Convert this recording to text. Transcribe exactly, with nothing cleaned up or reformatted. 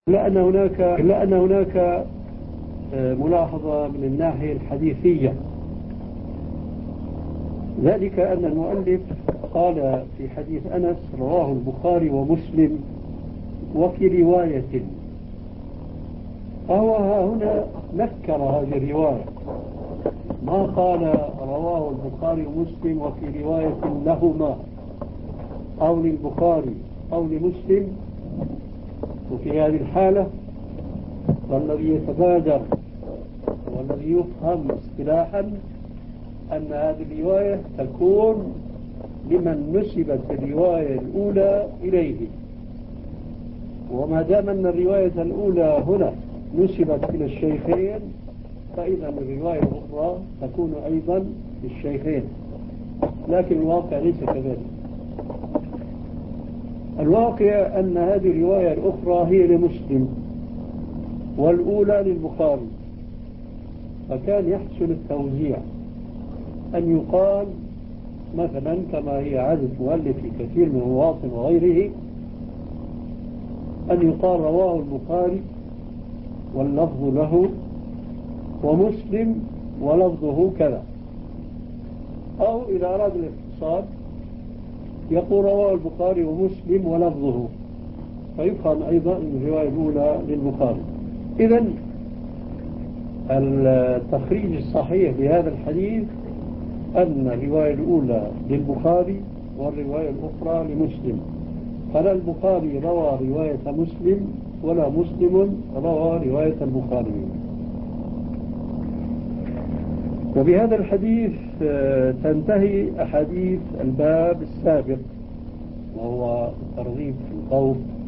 لأن هناك لأن هناك ملاحظة من الناحية الحديثية، ذلك أن المؤلف قال في حديث أنس رواه البخاري ومسلم وفي رواية، فهو هنا نكر هذه الرواية، ما قال رواه البخاري ومسلم وفي رواية لهما أو للبخاري أو لمسلم. وفي هذه الحالة والذي يتبادر والذي يفهم اصطلاحا أن هذه الرواية تكون لمن نسبت الرواية الأولى إليه، وما دام أن الرواية الأولى هنا نسبت إلى الشيخين فإذا الرواية الأخرى تكون أيضا للشيخين، لكن الواقع ليس كذلك. الواقع أن هذه الرواية الأخرى هي لمسلم والأولى للبخاري، فكان يحسن التوزيع أن يقال مثلا كما هي عادة مؤلف في كثير من المواطن وغيره، أن يقال رواه البخاري واللفظ له ومسلم ولفظه كذا، أو إذا أراد الاختصار يقول رواه البخاري ومسلم ولفظه، فيفهم أيضا أن الرواية الأولى للبخاري. إذن التخريج الصحيح لهذا الحديث أن الرواية الأولى للبخاري والرواية الأخرى لمسلم، فلا البخاري روى رواية مسلم ولا مسلم روى رواية البخاري. وبهذا الحديث تنتهي أحاديث الباب السابق، وهو الترغيب في الخوف